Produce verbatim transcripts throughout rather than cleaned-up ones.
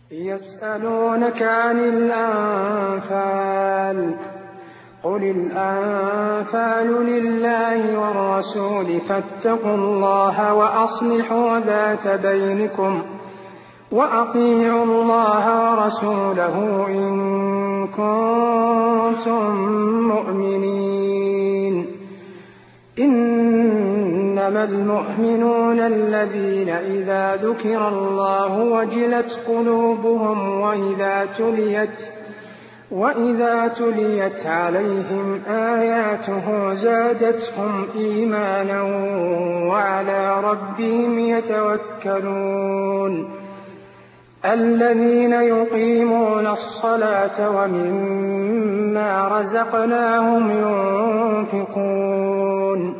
يسألونك عن الأنفال قل الأنفال لله والرسول فاتقوا الله وأصلحوا ذات بينكم وأطيعوا الله ورسوله إن كنتم مؤمنين. إنما المؤمنون الذين إذا ذكر الله وجلت قلوبهم وإذا تليت وإذا تليت عليهم آياته زادتهم إيمانا وعلى ربهم يتوكلون. الذين يقيمون الصلاة ومما رزقناهم ينفقون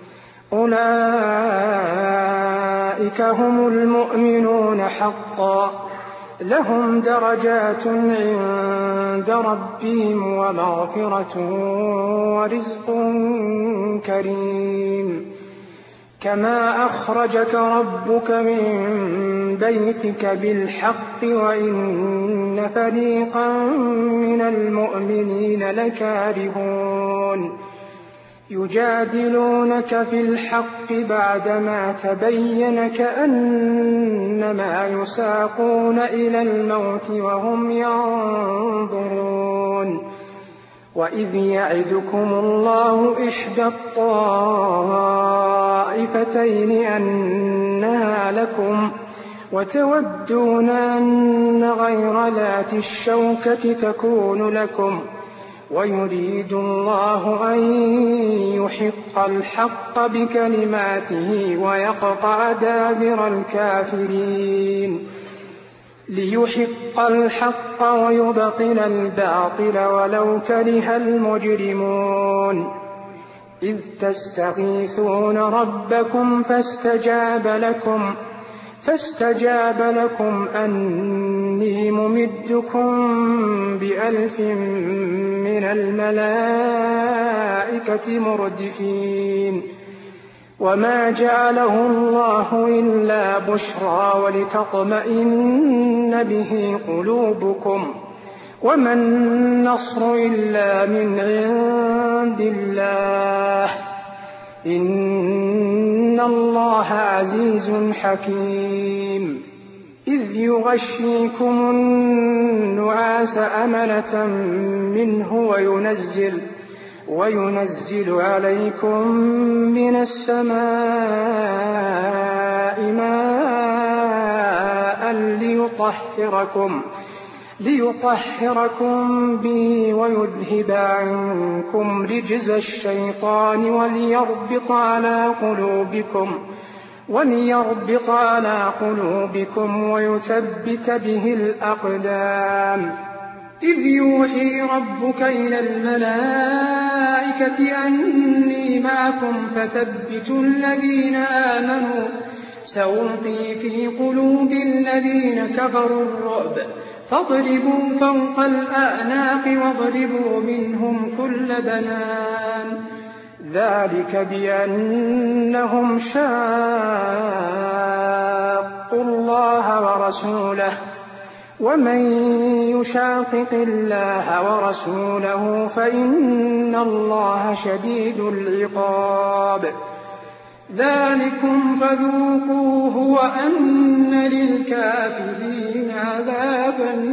أولئك هم المؤمنون حقا لهم درجات عند ربهم ومغفرة ورزق كريم. كما أخرجك ربك من بيتك بالحق وإن فريقا من المؤمنين لكارهون يجادلونك في الحق بعدما تبين كأنما يساقون إلى الموت وهم ينظرون. وإذ يعدكم الله إحدى الطائفتين أنها لكم وتودون أن غير ذات الشوكة تكون لكم ويريد الله أن يحق الحق بكلماته ويقطع دابر الكافرين ليحق الحق ويبطل الباطل ولو كره المجرمون. إذ تستغيثون ربكم فاستجاب لكم فاستجاب لكم أني ممدكم بألف من الملائكة مردفين. وما جعله الله إلا بشرى ولتطمئن به قلوبكم وما النصر إلا من عند الله إن الله عزيز حكيم. إذ يغشيكم النعاس أمنة منه وينزل وينزل عليكم من السماء ماء ليطهركم ليطهركم به ويذهب عنكم رجز الشيطان وليربط على قلوبكم وليربط على قلوبكم ويثبت به الأقدام. إذ يوحي ربك إلى الملائكة أني معكم فثبتوا الذين آمنوا سألقي في قلوب الذين كفروا الرعب فاضربوا فوق الأعناق واضربوا منهم كل بنان. ذلك بأنهم شاقوا الله ورسوله ومن يشاقق الله ورسوله فإن الله شديد العقاب. ذلكم فذوقوه وأن للكافرين عذاب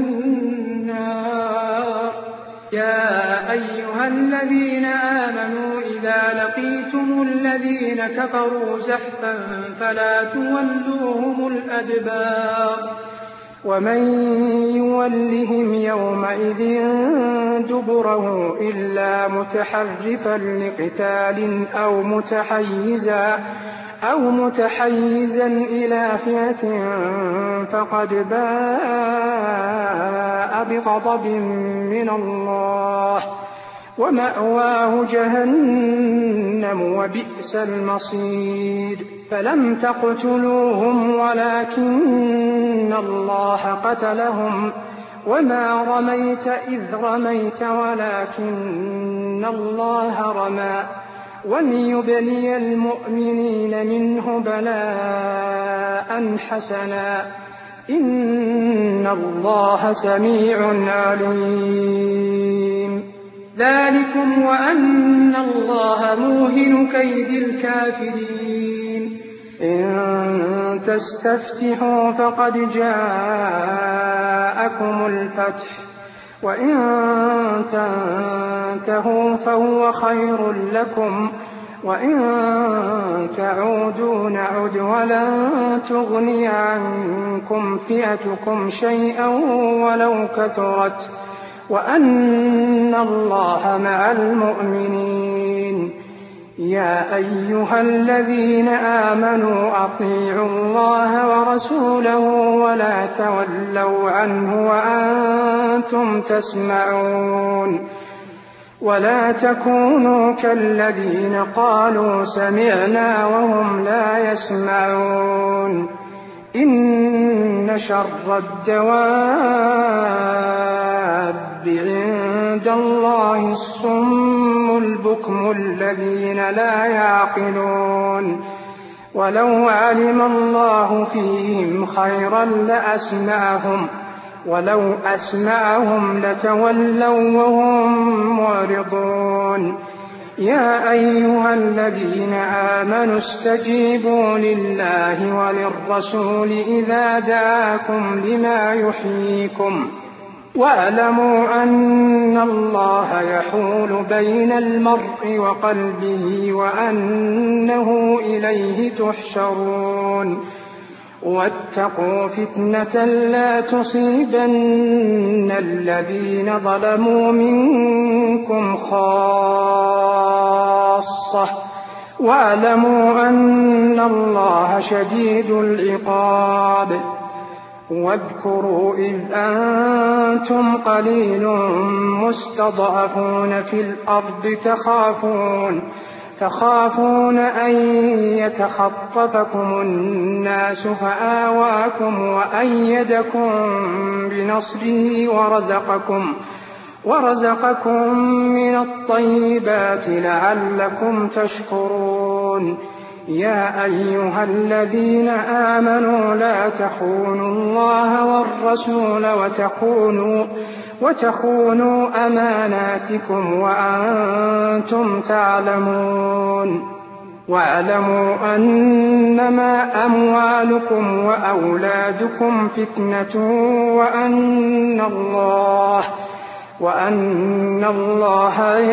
النار. يا أيها الذين آمنوا إذا لقيتم الذين كفروا زحفا فلا تولوهم الأدبار ومن يولهم يومئذ دبره إلا متحرفا لقتال أو متحيزا أو متحيزا إلى فئة فقد باء بغضب من الله ومأواه جهنم وبئس المصير. فلم تقتلوهم ولكن الله قتلهم وما رميت إذ رميت ولكن الله رمى وليبلي المؤمنين منه بلاء حسنا إن الله سميع عليم. ذلكم وأن الله موهن كيد الكافرين. إن تستفتحوا فقد جاءكم الفتح وإن تنتهوا فهو خير لكم وإن تعودوا نعد ولن تغني عنكم فئتكم شيئا ولو كثرت وأن الله مع المؤمنين. يا أيها الذين آمنوا أطيعوا الله ورسوله ولا تولوا عنه وأنتم تسمعون. ولا تكونوا كالذين قالوا سمعنا وهم لا يسمعون. إن شر الدواب عند الله الصم البكم الذين لا يعقلون. ولو علم الله فيهم خيرا لأسمعهم ولو أسمعهم لتولوا وهم معرضون. يا أيها الذين آمنوا استجيبوا لله وللرسول إذا دعاكم لما يحييكم واعلموا أن الله يحول بين المرء وقلبه وأنه إليه تحشرون. واتقوا فتنة لا تصيبن الذين ظلموا منكم خاصة واعلموا أن الله شديد العقاب. واذكروا إذ أنتم قليل مستضعفون في الأرض تخافون تخافون أن يتخطفكم الناس فآواكم وأيدكم بنصره ورزقكم ورزقكم من الطيبات لعلكم تشكرون. يا أيها الذين آمنوا لا تخونوا الله والرسول وتخونوا وتخونوا أماناتكم وأنتم تعلمون. واعلموا أنما أموالكم وأولادكم فتنة وأن الله وأن الله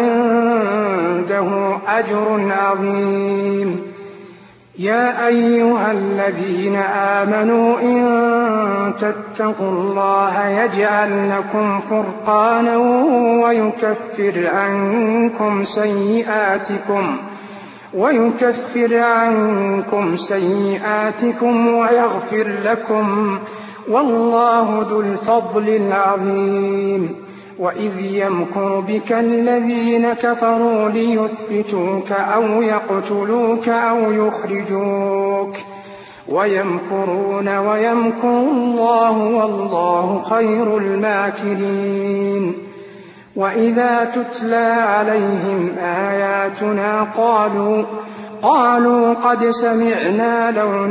عنده أجر عظيم. يا أيها الذين آمنوا إن تتقوا الله يجعل لكم فرقانا ويكفر عنكم سيئاتكم ويكفر عنكم سيئاتكم ويغفر لكم والله ذو الفضل العظيم. وإذ يمكر بك الذين كفروا ليثبتوك أو يقتلوك أو يخرجوك ويمكرون ويمكر الله والله خير الماكرين. وإذا تتلى عليهم آياتنا قالوا قالوا قد سمعنا لو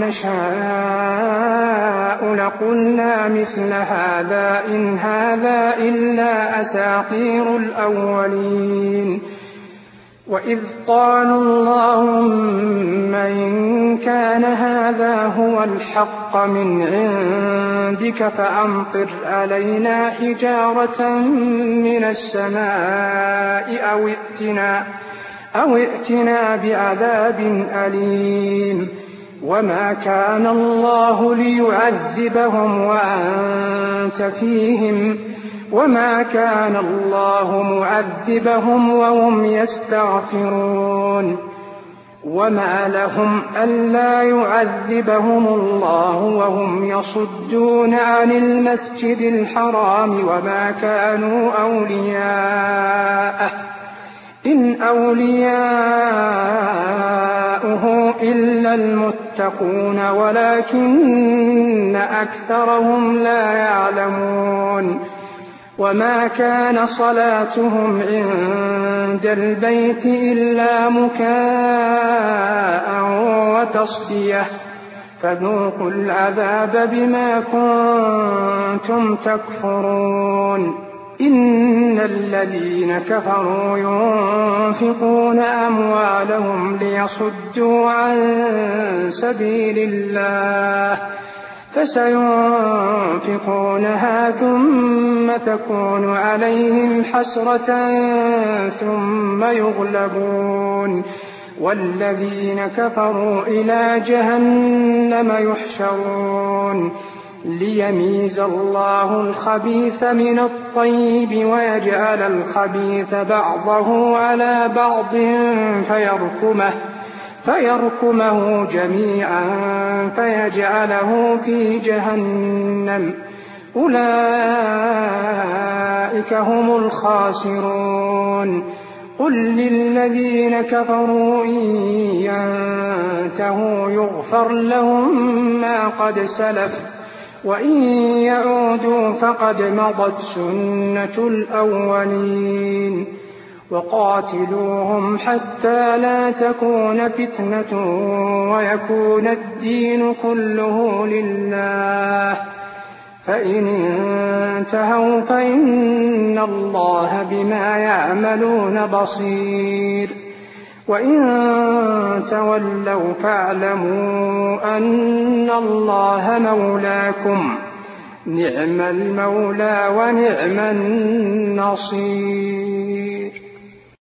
نشاء لقلنا مثل هذا إن هذا إلا أساطير الأولين. وإذ قالوا اللهم إن كان هذا هو الحق من عندك فأمطر علينا حجارة من السماء أو ائتنا أو ائتنا بعذاب أليم. وما كان الله ليعذبهم وأنت فيهم وما كان الله معذبهم وهم يستغفرون. وما لهم ألا يعذبهم الله وهم يصدون عن المسجد الحرام وما كانوا أولياءه إن أولياؤه إلا المتقون ولكن أكثرهم لا يعلمون. وما كان صلاتهم عند البيت إلا مكاء وتصدية فذوقوا العذاب بما كنتم تكفرون إن الذين كفروا ينفقون أموالهم ليصدوا عن سبيل الله فسينفقونها ثم تكون عليهم حسرة ثم يغلبون والذين كفروا إلى جهنم يحشرون ليميز الله الخبيث من الطيب ويجعل الخبيث بعضه على بعض فيركمه, فيركمه جميعا فيجعله في جهنم أولئك هم الخاسرون قل للذين كفروا إن ينتهوا يغفر لهم ما قد سلف وإن يعودوا فقد مضت سنة الأولين وقاتلوهم حتى لا تكون فتنة ويكون الدين كله لله فإن انتهوا فإن الله بما يعملون بصير وإن تولوا فاعلموا أن الله مولاكم نعم المولى ونعم النصير.